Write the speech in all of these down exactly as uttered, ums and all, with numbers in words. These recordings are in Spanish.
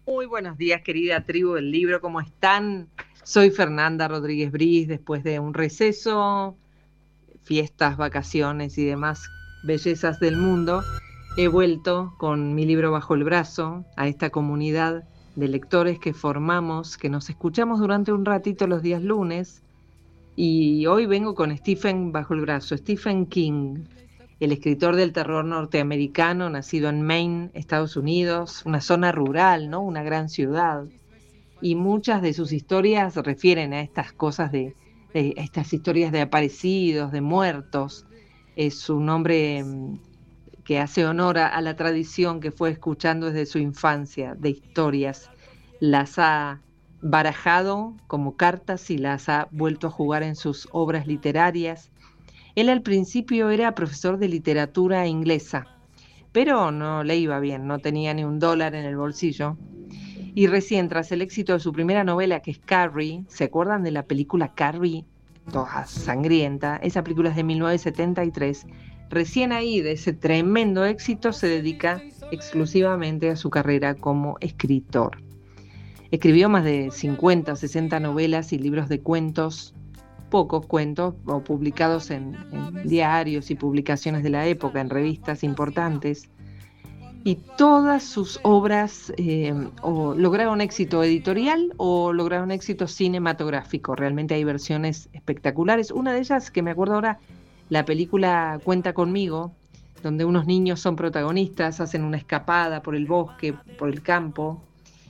Muy buenos días, querida tribu del libro, ¿cómo están? Soy Fernanda Rodríguez Briz, después de un receso, fiestas, vacaciones y demás bellezas del mundo, he vuelto con mi libro bajo el brazo a esta comunidad de lectores que formamos, que nos escuchamos durante un ratito los días lunes, y hoy vengo con Stephen bajo el brazo, Stephen King, el escritor del terror norteamericano, nacido en Maine, Estados Unidos, una zona rural, ¿no? Una gran ciudad. Y muchas de sus historias se refieren a estas cosas de, de estas historias de aparecidos, de muertos. Es un hombre mm, que hace honor a, a la tradición que fue escuchando desde su infancia de historias. Las ha barajado como cartas y las ha vuelto a jugar en sus obras literarias. Él al principio era profesor de literatura inglesa, pero no le iba bien, no tenía ni un dólar en el bolsillo. Y recién, tras el éxito de su primera novela, que es Carrie, ¿se acuerdan de la película Carrie? Toda sangrienta. Esa película es de mil novecientos setenta y tres. Recién ahí, de ese tremendo éxito, se dedica exclusivamente a su carrera como escritor. Escribió más de cincuenta o sesenta novelas y libros de cuentos, pocos cuentos, o publicados en, en diarios y publicaciones de la época, en revistas importantes. Y todas sus obras eh, o lograron éxito editorial o lograron éxito cinematográfico. Realmente hay versiones espectaculares. Una de ellas, que me acuerdo ahora, la película Cuenta conmigo, donde unos niños son protagonistas, hacen una escapada por el bosque, por el campo,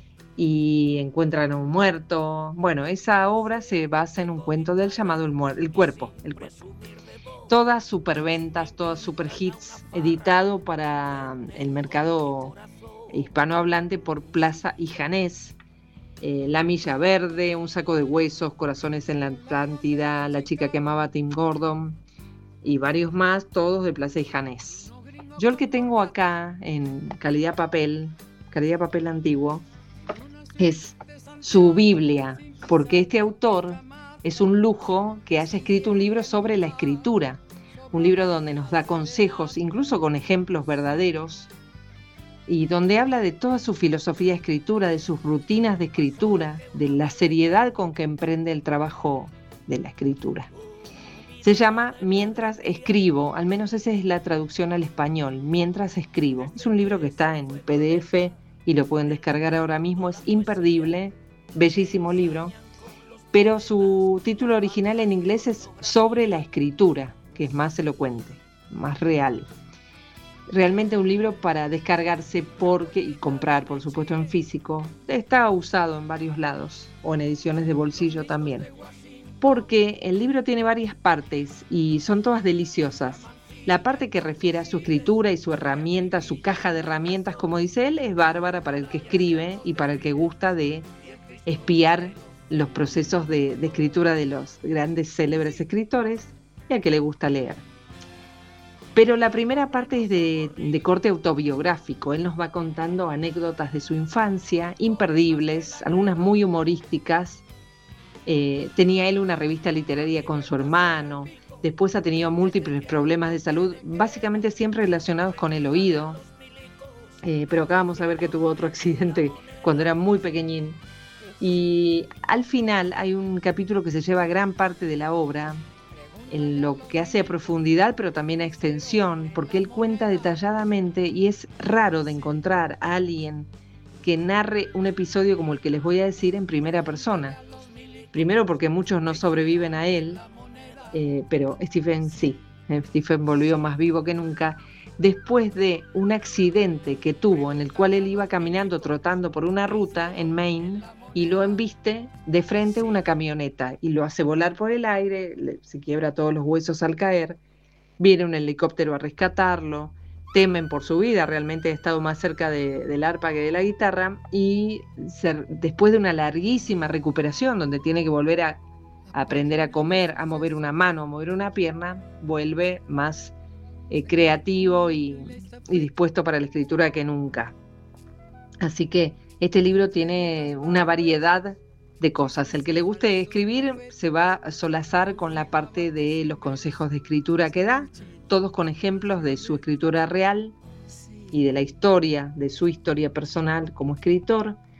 y encuentran a un muerto. Bueno, esa obra se basa en un cuento del llamado El, muer- el cuerpo, el cuerpo. Todas superventas, todas super hits, editado para el mercado hispanohablante por Plaza y Janés. Eh, La Milla Verde, Un saco de huesos, Corazones en la Atlántida, La chica que amaba a Tim Gordon y varios más, todos de Plaza y Janés. Yo el que tengo acá en calidad papel, calidad papel antiguo, es su Biblia, porque este autor es un lujo que haya escrito un libro sobre la escritura, un libro donde nos da consejos, incluso con ejemplos verdaderos, y donde habla de toda su filosofía de escritura, de sus rutinas de escritura, de la seriedad con que emprende el trabajo de la escritura. Se llama Mientras escribo, al menos esa es la traducción al español, Mientras escribo. Es un libro que está en P D F y lo pueden descargar ahora mismo, es imperdible, bellísimo libro, pero su título original en inglés es Sobre la escritura, que es más elocuente, más real. Realmente un libro para descargarse porque, y comprar, por supuesto, en físico. Está usado en varios lados, o en ediciones de bolsillo también. Porque el libro tiene varias partes y son todas deliciosas. La parte que refiere a su escritura y su herramienta, su caja de herramientas, como dice él, es bárbara para el que escribe y para el que gusta de espiar los procesos de, de escritura de los grandes célebres escritores y al que le gusta leer. Pero la primera parte es de, de corte autobiográfico. Él nos va contando anécdotas de su infancia, imperdibles, algunas muy humorísticas. Eh, tenía él una revista literaria con su hermano. Después ha tenido múltiples problemas de salud, básicamente siempre relacionados con el oído. Eh, pero acá vamos a ver que tuvo otro accidente cuando era muy pequeñín. Y al final hay un capítulo que se lleva gran parte de la obra, en lo que hace a profundidad, pero también a extensión, porque él cuenta detalladamente, y es raro de encontrar a alguien que narre un episodio como el que les voy a decir en primera persona. Primero porque muchos no sobreviven a él, eh, pero Stephen sí. Stephen volvió más vivo que nunca. Después de un accidente que tuvo, en el cual él iba caminando, trotando por una ruta en Maine, y lo embiste de frente una camioneta y lo hace volar por el aire, le, se quiebra todos los huesos al caer, viene un helicóptero a rescatarlo, temen por su vida, realmente ha estado más cerca de, del arpa que de la guitarra, y se, después de una larguísima recuperación, donde tiene que volver a, a aprender a comer, a mover una mano, a mover una pierna, vuelve más eh, creativo y, y dispuesto para la escritura que nunca. Así que este libro tiene una variedad de cosas. El que le guste escribir se va a solazar con la parte de los consejos de escritura que da, todos con ejemplos de su escritura real y de la historia, de su historia personal como escritor.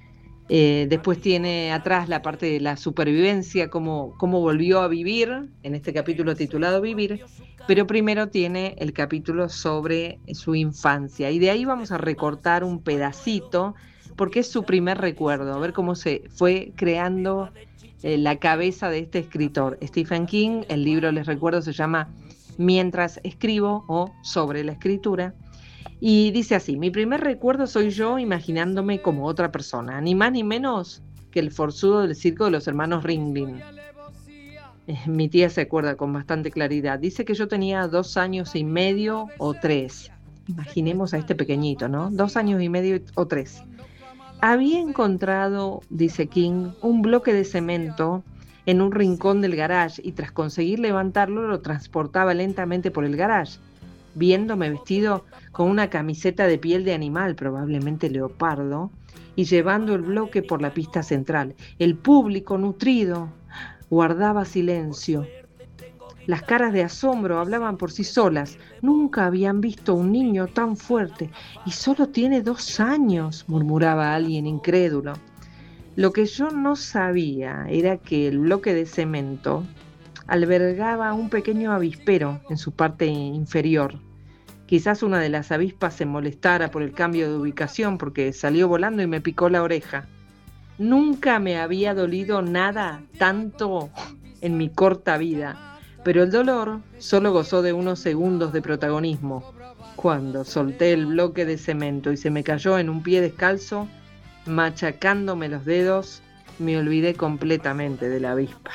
Eh, después tiene atrás la parte de la supervivencia, cómo, cómo volvió a vivir, en este capítulo titulado Vivir, pero primero tiene el capítulo sobre su infancia. Y de ahí vamos a recortar un pedacito, porque es su primer recuerdo, a ver cómo se fue creando eh, la cabeza de este escritor. Stephen King, el libro, les recuerdo, se llama Mientras escribo o Sobre la escritura. Y dice así: mi primer recuerdo soy yo imaginándome como otra persona, ni más ni menos que el forzudo del circo de los hermanos Ringling. Eh, mi tía se acuerda con bastante claridad. Dice que yo tenía dos años y medio o tres. Imaginemos a este pequeñito, ¿no? Dos años y medio o tres. Había encontrado, dice King, un bloque de cemento en un rincón del garage y tras conseguir levantarlo lo transportaba lentamente por el garage, viéndome vestido con una camiseta de piel de animal, probablemente leopardo, y llevando el bloque por la pista central. El público, nutrido, guardaba silencio. Las caras de asombro hablaban por sí solas. Nunca habían visto un niño tan fuerte. Y solo tiene dos años, murmuraba alguien incrédulo. Lo que yo no sabía era que el bloque de cemento albergaba un pequeño avispero en su parte inferior. Quizás una de las avispas se molestara por el cambio de ubicación porque salió volando y me picó la oreja. Nunca me había dolido nada tanto en mi corta vida, pero el dolor solo gozó de unos segundos de protagonismo. Cuando solté el bloque de cemento y se me cayó en un pie descalzo, machacándome los dedos, me olvidé completamente de la avispa.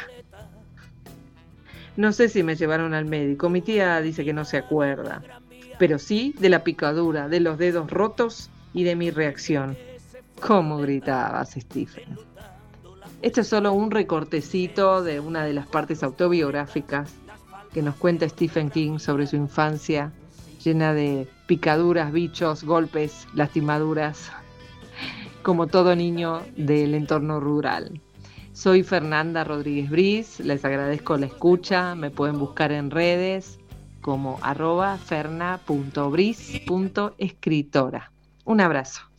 No sé si me llevaron al médico, mi tía dice que no se acuerda, pero sí de la picadura, de los dedos rotos y de mi reacción. ¿Cómo gritabas, Stephen? Esto es solo un recortecito de una de las partes autobiográficas que nos cuenta Stephen King sobre su infancia, llena de picaduras, bichos, golpes, lastimaduras, como todo niño del entorno rural. Soy Fernanda Rodríguez Briz, les agradezco la escucha, me pueden buscar en redes como arroba ferna punto briz punto escritora. Un abrazo.